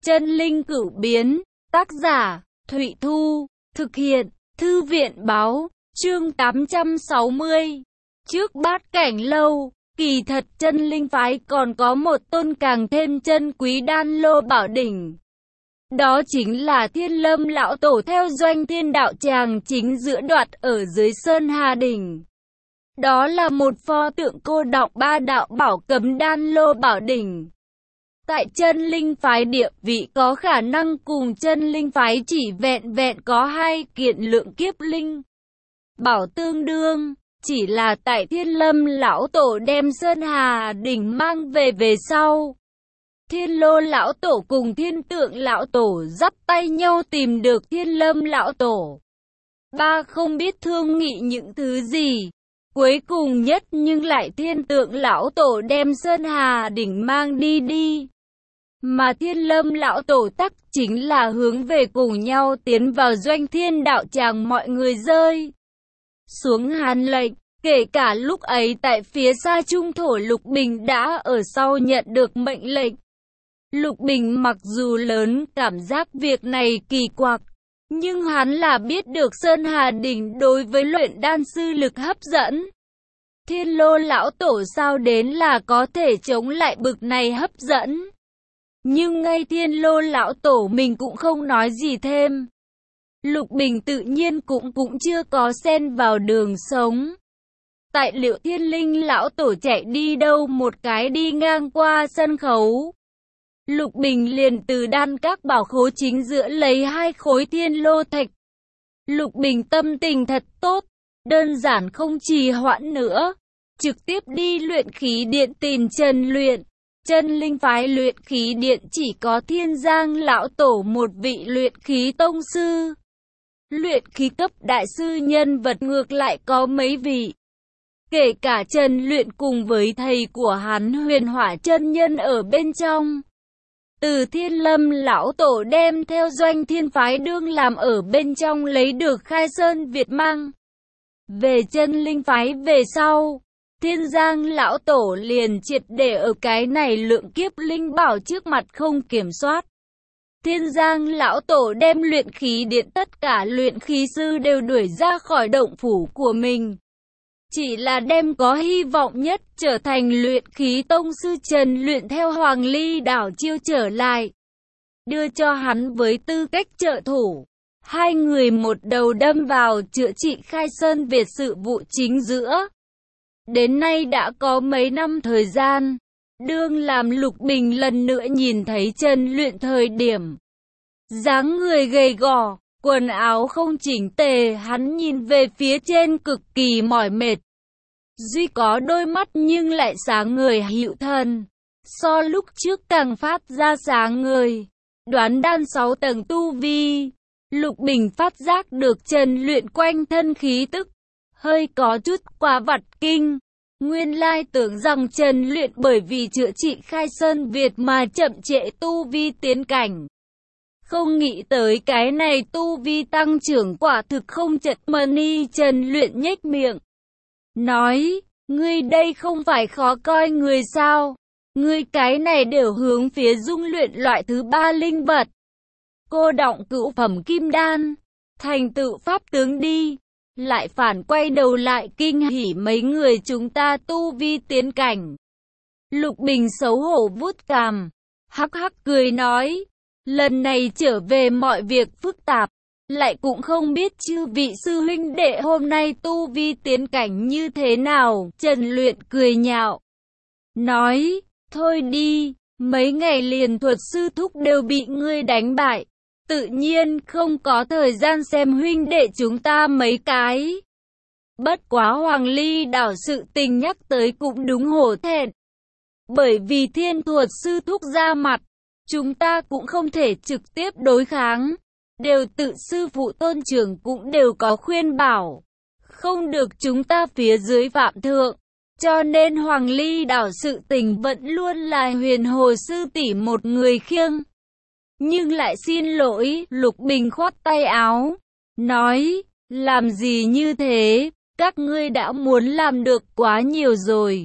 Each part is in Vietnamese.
Chân linh cửu biến, tác giả, Thụy Thu, thực hiện, Thư viện báo, chương 860. Trước Bát Cảnh Lâu, kỳ thật chân linh phái còn có một tôn càng thêm chân quý đan lô bảo đỉnh. Đó chính là Thiên Lâm lão tổ theo Doanh Thiên đạo tràng chính giữa đoạt ở dưới Sơn Hà đỉnh. Đó là một pho tượng cô đọng ba đạo bảo cấm đan lô bảo đỉnh. Tại chân linh phái địa vị có khả năng cùng chân linh phái chỉ vẹn vẹn có hai kiện lượng kiếp linh bảo tương đương. Chỉ là tại Thiên Lâm lão tổ đem Sơn Hà đỉnh mang về sau, Thiên Lô lão tổ cùng Thiên Tượng lão tổ dắt tay nhau tìm được Thiên Lâm lão tổ. Ba không biết thương nghị những thứ gì. Cuối cùng nhất nhưng lại Thiên Tượng lão tổ đem Sơn Hà đỉnh mang đi. Mà Thiên Lâm lão tổ tắc chính là hướng về cùng nhau tiến vào Doanh Thiên đạo tràng mọi người rơi xuống hàn lệnh. Kể cả lúc ấy tại phía xa trung thổ Lục Bình đã ở sau nhận được mệnh lệnh. Lục Bình mặc dù lớn cảm giác việc này kỳ quặc, nhưng hắn là biết được Sơn Hà đỉnh đối với luyện đan sư lực hấp dẫn. Thiên Lô lão tổ sao đến là có thể chống lại bực này hấp dẫn. Nhưng ngay Thiên Lô lão tổ mình cũng không nói gì thêm. Lục Bình tự nhiên cũng chưa có xen vào đường sống. Tại Liệu Thiên Linh lão tổ chạy đi đâu một cái đi ngang qua sân khấu, Lục Bình liền từ đan các bảo khố chính giữa lấy 2 khối thiên lô thạch. Lục Bình tâm tình thật tốt, đơn giản không trì hoãn nữa, trực tiếp đi luyện khí điện tìm Trần Luyện. Chân linh phái luyện khí điện chỉ có Thiên Giang lão tổ một vị luyện khí tông sư. Luyện khí cấp đại sư nhân vật ngược lại có mấy vị. Kể cả Trần Luyện cùng với thầy của hắn Huyền Hỏa chân nhân ở bên trong. Từ Thiên Lâm lão tổ đem theo Doanh Thiên phái đương làm ở bên trong lấy được Khai Sơn Việt mang về chân linh phái về sau, Thiên Giang lão tổ liền triệt để ở cái này lượng kiếp linh bảo trước mặt không kiểm soát. Thiên Giang lão tổ đem luyện khí điện tất cả luyện khí sư đều đuổi ra khỏi động phủ của mình. Chỉ là đem có hy vọng nhất trở thành luyện khí tông sư Trần Luyện theo Hoàng Ly đảo chiêu trở lại, đưa cho hắn với tư cách trợ thủ. Hai người một đầu đâm vào chữa trị Khai Sơn Việt sự vụ chính giữa. Đến nay đã có mấy năm thời gian, đương làm Lục Bình lần nữa nhìn thấy Trần Luyện thời điểm, dáng người gầy gò, quần áo không chỉnh tề, hắn nhìn về phía trên cực kỳ mỏi mệt. Duy có đôi mắt nhưng lại sáng ngời hữu thần, so lúc trước càng phát ra sáng ngời. Đoán đan 6 tầng tu vi, Lục Bình phát giác được Trần Luyện quanh thân khí tức hơi có chút quá vặt kinh. Nguyên lai tưởng rằng Trần Luyện bởi vì chữa trị Khai Sơn Việt mà chậm trễ tu vi tiến cảnh. Không nghĩ tới cái này tu vi tăng trưởng quả thực không chật mani. Trần Luyện nhếch miệng, nói, ngươi đây không phải khó coi người sao? Ngươi cái này đều hướng phía dung luyện loại thứ 3 linh vật. Cô đọng cửu phẩm kim đan, thành tựu pháp tướng đi. Lại phản quay đầu lại kinh hỉ mấy người chúng ta tu vi tiến cảnh. Lục Bình xấu hổ vuốt cằm, hắc hắc cười nói, lần này trở về mọi việc phức tạp, lại cũng không biết chư vị sư huynh đệ hôm nay tu vi tiến cảnh như thế nào. Trần Luyện cười nhạo, nói, thôi đi, mấy ngày liền thuật sư thúc đều bị ngươi đánh bại. Tự nhiên không có thời gian xem huynh đệ chúng ta mấy cái. Bất quá Hoàng Ly đảo sự tình nhắc tới cũng đúng hổ thẹn. Bởi vì Thiên thuật sư thúc ra mặt, chúng ta cũng không thể trực tiếp đối kháng. Đều tự sư phụ tôn trưởng cũng đều có khuyên bảo, không được chúng ta phía dưới phạm thượng. Cho nên Hoàng Ly đảo sự tình vẫn luôn là Huyền Hồ sư tỷ một người khiêng. Nhưng lại xin lỗi, Lục Bình khoát tay áo, nói, làm gì như thế, các ngươi đã muốn làm được quá nhiều rồi.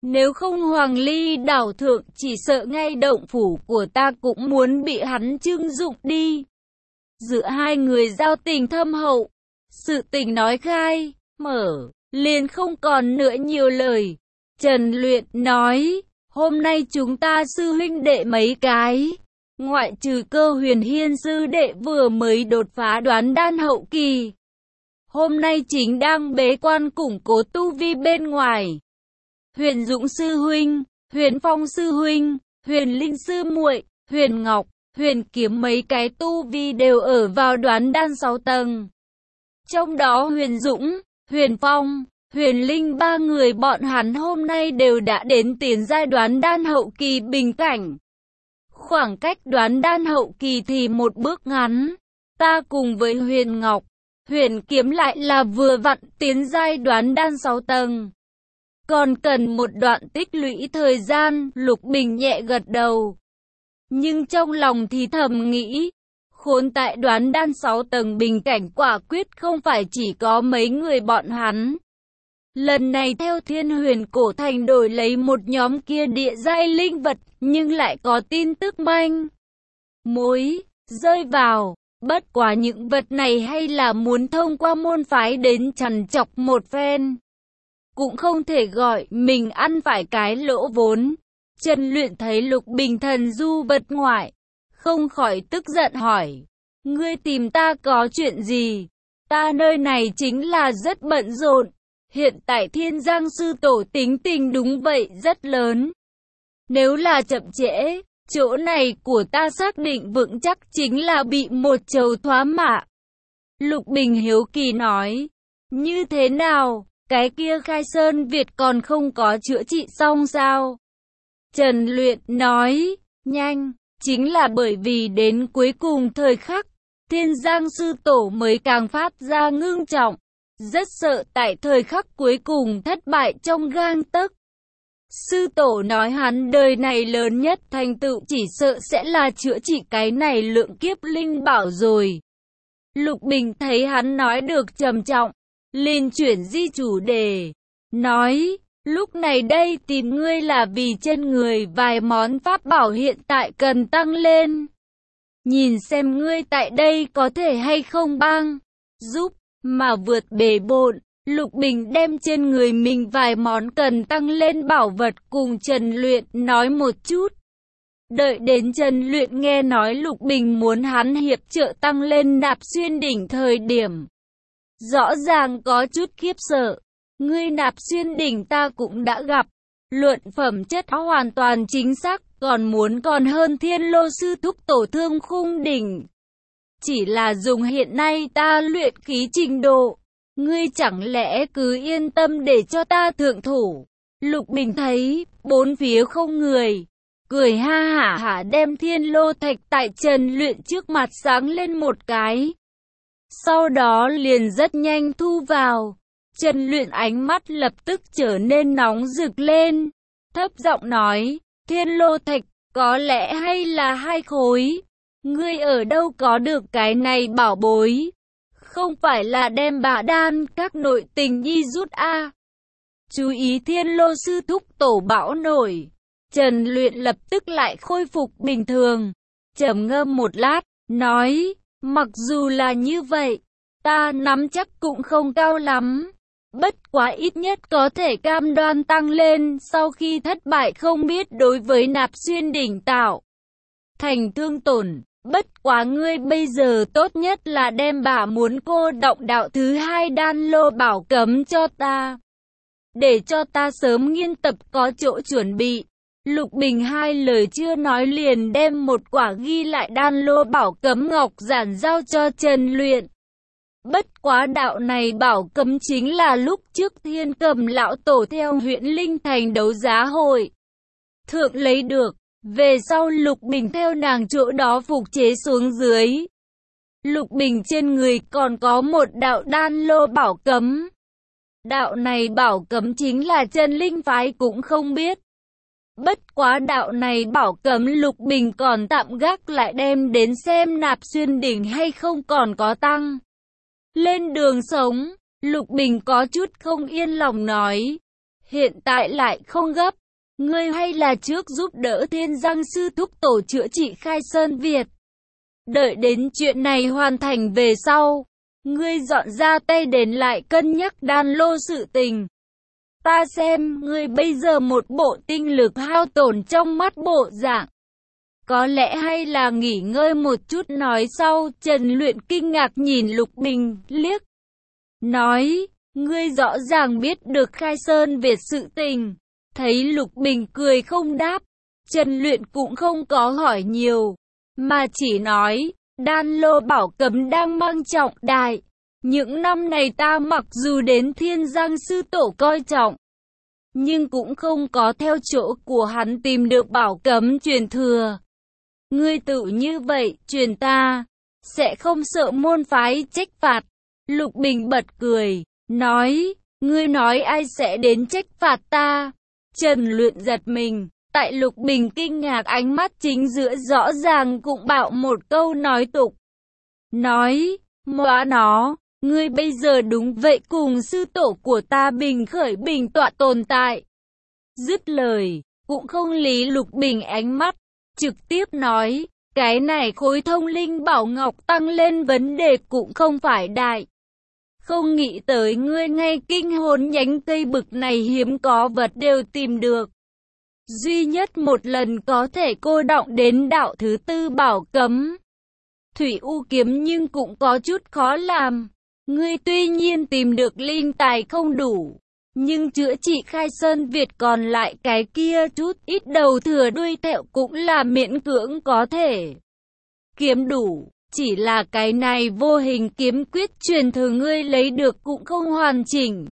Nếu không Hoàng Ly đảo thượng chỉ sợ ngay động phủ của ta cũng muốn bị hắn trưng dụng đi. Giữa hai người giao tình thâm hậu, sự tình nói khai, mở, liền không còn nữa nhiều lời. Trần Luyện nói, hôm nay chúng ta sư huynh đệ mấy cái, ngoại trừ Cơ Huyền Hiên sư đệ vừa mới đột phá đoán đan hậu kỳ. Hôm nay chính đang bế quan củng cố tu vi bên ngoài. Huyền Dũng sư huynh, Huyền Phong sư huynh, Huyền Linh sư muội, Huyền Ngọc, Huyền Kiếm mấy cái tu vi đều ở vào đoán đan 6 tầng. Trong đó Huyền Dũng, Huyền Phong, Huyền Linh ba người bọn hắn hôm nay đều đã đến tiến giai đoán đan hậu kỳ bình cảnh. Khoảng cách đoán đan hậu kỳ thì một bước ngắn. Ta cùng với Huyền Ngọc, Huyền Kiếm lại là vừa vặn tiến giai đoán đan 6 tầng. Còn cần một đoạn tích lũy thời gian, Lục Bình nhẹ gật đầu. Nhưng trong lòng thì thầm nghĩ, khốn tại đoán đan 6 tầng bình cảnh quả quyết không phải chỉ có mấy người bọn hắn. Lần này theo Thiên Huyền Cổ Thành đổi lấy một nhóm kia địa giai linh vật, nhưng lại có tin tức manh mối rơi vào. Bất quá những vật này hay là muốn thông qua môn phái đến trằn trọc một phen. Cũng không thể gọi mình ăn phải cái lỗ vốn. Trần Luyện thấy Lục Bình thần du vật ngoại, không khỏi tức giận hỏi. Ngươi tìm ta có chuyện gì? Ta nơi này chính là rất bận rộn. Hiện tại Thiên Giang sư tổ tính tình đúng vậy rất lớn. Nếu là chậm trễ, chỗ này của ta xác định vững chắc chính là bị một trầu thoá mạ. Lục Bình hiếu kỳ nói. Như thế nào? Cái kia Khai Sơn Việt còn không có chữa trị xong sao? Trần Luyện nói. Nhanh, chính là bởi vì đến cuối cùng thời khắc, Thiên Giang sư tổ mới càng phát ra ngưng trọng. Rất sợ tại thời khắc cuối cùng thất bại trong gang tấc. Sư tổ nói hắn đời này lớn nhất thành tựu chỉ sợ sẽ là chữa trị cái này lượng kiếp linh bảo rồi. Lục Bình thấy hắn nói được trầm trọng, liền chuyển di chủ đề, nói, lúc này đây tìm ngươi là vì trên người vài món pháp bảo hiện tại cần tăng lên. Nhìn xem ngươi tại đây có thể hay không bang, giúp, mà vượt bề bộn. Lục Bình đem trên người mình vài món cần tăng lên bảo vật cùng Trần Luyện nói một chút. Đợi đến Trần Luyện nghe nói Lục Bình muốn hắn hiệp trợ tăng lên Nạp Xuyên đỉnh thời điểm, rõ ràng có chút khiếp sợ. Ngươi Nạp Xuyên đỉnh ta cũng đã gặp, luận phẩm chất hoàn toàn chính xác, còn hơn Thiên Lô sư thúc tổ Thương Khung đỉnh. Chỉ là dùng hiện nay ta luyện khí trình độ, ngươi chẳng lẽ cứ yên tâm để cho ta thượng thủ? Lục Bình thấy bốn phía không người, cười ha hả đem Thiên Lô thạch tại Trần Luyện trước mặt sáng lên một cái. Sau đó liền rất nhanh thu vào. Trần Luyện ánh mắt lập tức trở nên nóng rực lên, thấp giọng nói, Thiên Lô thạch có lẽ hay là 2 khối. Ngươi ở đâu có được cái này bảo bối? Không phải là đem Bá Đan các nội tình nhi rút a? Chú ý Thiên Lô sư thúc tổ bão nổi. Trần Luyện lập tức lại khôi phục bình thường, trầm ngâm một lát, nói, mặc dù là như vậy, ta nắm chắc cũng không cao lắm. Bất quá ít nhất có thể cam đoan tăng lên sau khi thất bại không biết đối với Nạp Xuyên đỉnh tạo thành thương tổn. Bất quá ngươi bây giờ tốt nhất là đem bà muốn cô động đạo thứ 2 đan lô bảo cấm cho ta, để cho ta sớm nghiên tập có chỗ chuẩn bị. Lục Bình hai lời chưa nói liền đem một quả ghi lại đan lô bảo cấm ngọc giản giao cho Trần Luyện. Bất quá đạo này bảo cấm chính là lúc trước Thiên Cầm lão tổ theo huyện Linh Thành đấu giá hội thượng lấy được. Về sau Lục Bình theo nàng chỗ đó phục chế xuống dưới. Lục Bình trên người còn có một đạo đan lô bảo cấm. Đạo này bảo cấm chính là chân linh phái cũng không biết. Bất quá đạo này bảo cấm Lục Bình còn tạm gác lại đem đến xem Nạp Xuyên đỉnh hay không còn có tăng lên đường sống. Lục Bình có chút không yên lòng nói. hiện tại lại không gấp. Ngươi hay là trước giúp đỡ Thiên Giang sư thúc tổ chữa trị Khai Sơn Việt. Đợi đến chuyện này hoàn thành về sau, ngươi dọn ra tay đến lại cân nhắc đan lô sự tình. Ta xem ngươi bây giờ một bộ tinh lực hao tổn trong mắt bộ dạng. Có lẽ hay là nghỉ ngơi một chút. Nói sau, Trần Luyện kinh ngạc nhìn Lục Bình liếc. Nói, ngươi rõ ràng biết được Khai Sơn Việt sự tình. Thấy Lục Bình cười không đáp, Trần Luyện cũng không có hỏi nhiều, mà chỉ nói, đan lô bảo cấm đang mang trọng đại. Những năm này ta mặc dù đến Thiên Giang sư tổ coi trọng, nhưng cũng không có theo chỗ của hắn tìm được bảo cấm truyền thừa. Ngươi tự như vậy, truyền ta, sẽ không sợ môn phái trách phạt. Lục Bình bật cười, nói, ngươi nói ai sẽ đến trách phạt ta? Trần Luyện giật mình, tại Lục Bình kinh ngạc ánh mắt chính giữa rõ ràng cũng bạo một câu nói tục. Nói, móa nó, ngươi bây giờ đúng vậy cùng sư tổ của ta bình khởi bình tọa tồn tại. Dứt lời, cũng không lý Lục Bình ánh mắt, trực tiếp nói, cái này khối thông linh bảo ngọc tăng lên vấn đề cũng không phải đại. Không nghĩ tới ngươi ngay kinh hồn nhánh cây bực này hiếm có vật đều tìm được. Duy nhất một lần có thể cô đọng đến đạo thứ tư bảo cấm. Thủy U kiếm nhưng cũng có chút khó làm. Ngươi tuy nhiên tìm được linh tài không đủ, nhưng chữa trị Khai Sơn Việt còn lại cái kia chút ít đầu thừa đuôi thẹo cũng là miễn cưỡng có thể kiếm đủ. Chỉ là cái này vô hình kiếm quyết truyền thừa ngươi lấy được cũng không hoàn chỉnh.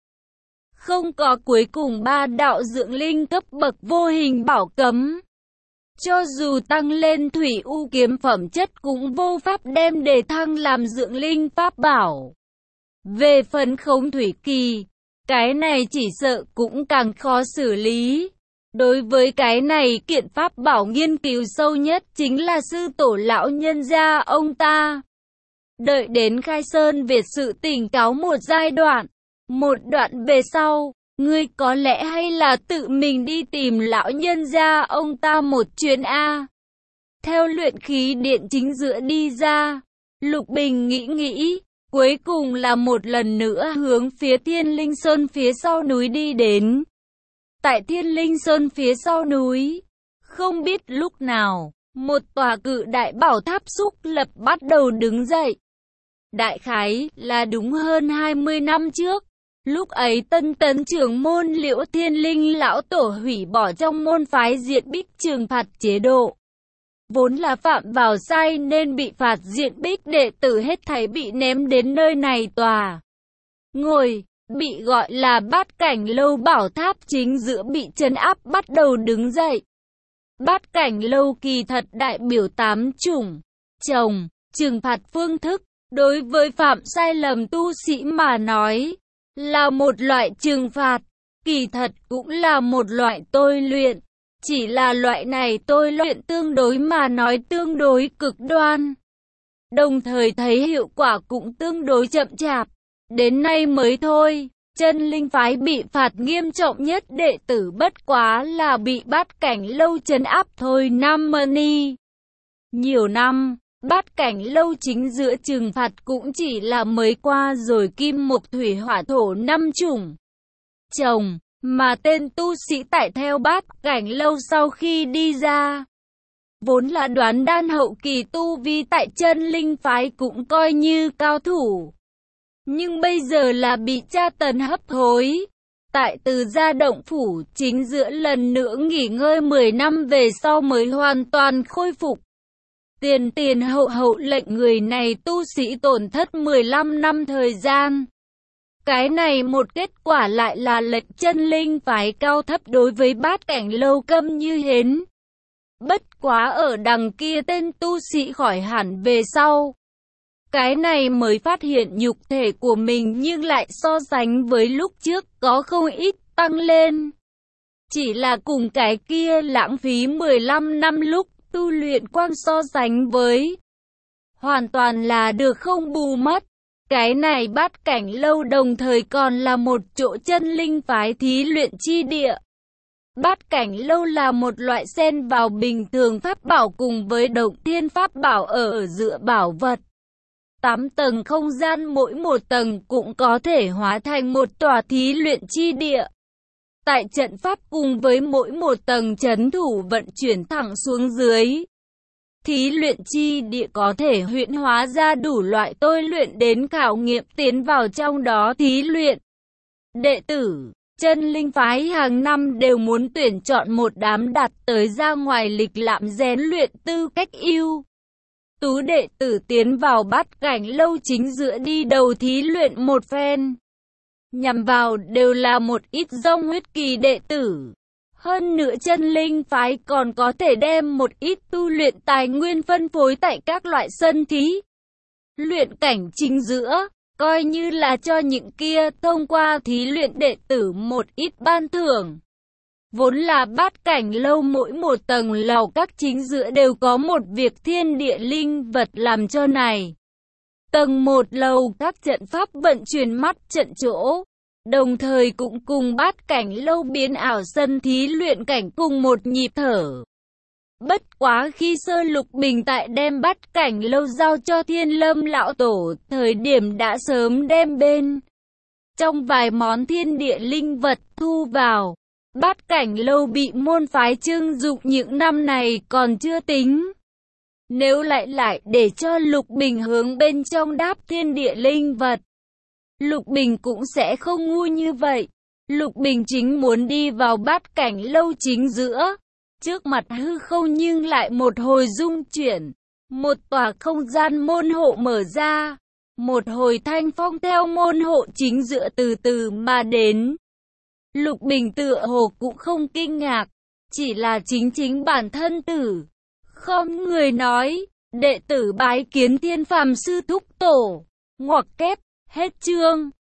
Không có cuối cùng ba đạo dưỡng linh cấp bậc vô hình bảo cấm. Cho dù tăng lên Thủy U kiếm phẩm chất cũng vô pháp đem để thăng làm dưỡng linh pháp bảo. Về phần Khống Thủy Kỳ, cái này chỉ sợ cũng càng khó xử lý. Đối với cái này kiện pháp bảo nghiên cứu sâu nhất chính là sư tổ lão nhân gia ông ta. Đợi đến Khai Sơn Việt sự tỉnh cáo một giai đoạn, một đoạn về sau, ngươi có lẽ hay là tự mình đi tìm lão nhân gia ông ta một chuyến a. Theo luyện khí điện chính giữa đi ra, Lục Bình nghĩ, cuối cùng là một lần nữa hướng phía Thiên Linh Sơn phía sau núi đi đến. Tại Thiên Linh Sơn phía sau núi, không biết lúc nào, một tòa cự đại bảo tháp xúc lập bắt đầu đứng dậy. Đại khái là đúng hơn 20 năm trước, lúc ấy Tân Tấn trưởng môn Liễu Thiên Linh lão tổ hủy bỏ trong môn phái diện bích trừng phạt chế độ. Vốn là phạm vào sai nên bị phạt diện bích đệ tử hết thảy bị ném đến nơi này tòa ngồi, bị gọi là Bát Cảnh Lâu bảo tháp chính giữa bị trấn áp bắt đầu đứng dậy. Bát Cảnh Lâu kỳ thật đại biểu 8 chủng trừng phạt phương thức, đối với phạm sai lầm tu sĩ mà nói, là một loại trừng phạt, kỳ thật cũng là một loại tôi luyện. Chỉ là loại này tôi luyện tương đối mà nói tương đối cực đoan. Đồng thời thấy hiệu quả cũng tương đối chậm chạp. Đến nay mới thôi, Chân Linh phái bị phạt nghiêm trọng nhất đệ tử bất quá là bị Bát Cảnh Lâu trấn áp thôi Nam Mani. Nhiều năm, Bát Cảnh Lâu chính giữa trừng phạt cũng chỉ là mới qua rồi kim mộc thủy hỏa thổ 5 chủng mà tên tu sĩ tại theo Bát Cảnh Lâu sau khi đi ra, vốn là đoán đan hậu kỳ tu vi tại Chân Linh phái cũng coi như cao thủ. Nhưng bây giờ là bị tra tấn hấp hối. Tại Từ Gia động phủ chính giữa lần nữa nghỉ ngơi 10 năm về sau mới hoàn toàn khôi phục. Tiền hậu lệnh người này tu sĩ tổn thất 15 năm thời gian. Cái này một kết quả lại là lệnh Chân Linh phái cao thấp đối với Bát Cảnh Lâu câm như hến. Bất quá ở đằng kia tên tu sĩ khỏi hẳn về sau, cái này mới phát hiện nhục thể của mình nhưng lại so sánh với lúc trước có không ít tăng lên. Chỉ là cùng cái kia lãng phí 15 năm lúc tu luyện quan so sánh với, hoàn toàn là được không bù mất. Cái này Bát Cảnh Lâu đồng thời còn là một chỗ chân linh phái thí luyện chi địa. Bát Cảnh Lâu là một loại xen vào bình thường pháp bảo cùng với động thiên pháp bảo ở giữa bảo vật. 8 tầng không gian, mỗi một tầng cũng có thể hóa thành một tòa thí luyện chi địa. Tại trận pháp cùng với mỗi một tầng trấn thủ vận chuyển thẳng xuống dưới. Thí luyện chi địa có thể huyễn hóa ra đủ loại tôi luyện đến khảo nghiệm tiến vào trong đó thí luyện. Đệ tử chân linh phái hàng năm đều muốn tuyển chọn một đám đạt tới ra ngoài lịch lãm rèn luyện tư cách ưu tú đệ tử tiến vào Bát Cảnh Lâu chính giữa đi đầu thí luyện một phen. Nhằm vào đều là một ít dòng huyết kỳ đệ tử. Hơn nữa chân linh phái còn có thể đem một ít tu luyện tài nguyên phân phối tại các loại sân thí luyện cảnh chính giữa, coi như là cho những kia thông qua thí luyện đệ tử một ít ban thưởng. Vốn là Bát Cảnh Lâu mỗi một tầng lầu các chính giữa đều có một việc thiên địa linh vật làm cho này. Tầng 1 lầu các trận pháp vận chuyển mắt trận chỗ, đồng thời cũng cùng Bát Cảnh Lâu biến ảo sân thí luyện cảnh cùng một nhịp thở. Bất quá khi Sơ Lục Bình tại đem Bát Cảnh Lâu giao cho Thiên Lâm lão tổ, thời điểm đã sớm đem bên trong vài món thiên địa linh vật thu vào. Bát Cảnh Lâu bị môn phái trưng dụng những năm này còn chưa tính. Nếu lại để cho Lục Bình hướng bên trong đáp thiên địa linh vật, Lục Bình cũng sẽ không ngu như vậy. Lục Bình chính muốn đi vào Bát Cảnh Lâu chính giữa. Trước mặt hư không nhưng lại một hồi rung chuyển. Một tòa không gian môn hộ mở ra. Một hồi thanh phong theo môn hộ chính giữa từ từ mà đến. Lục Bình tựa hồ cũng không kinh ngạc. Chỉ là chính bản thân tử. Không người nói. Đệ tử bái kiến Thiên Phàm sư thúc tổ. Ngoặc kép. Hết chương.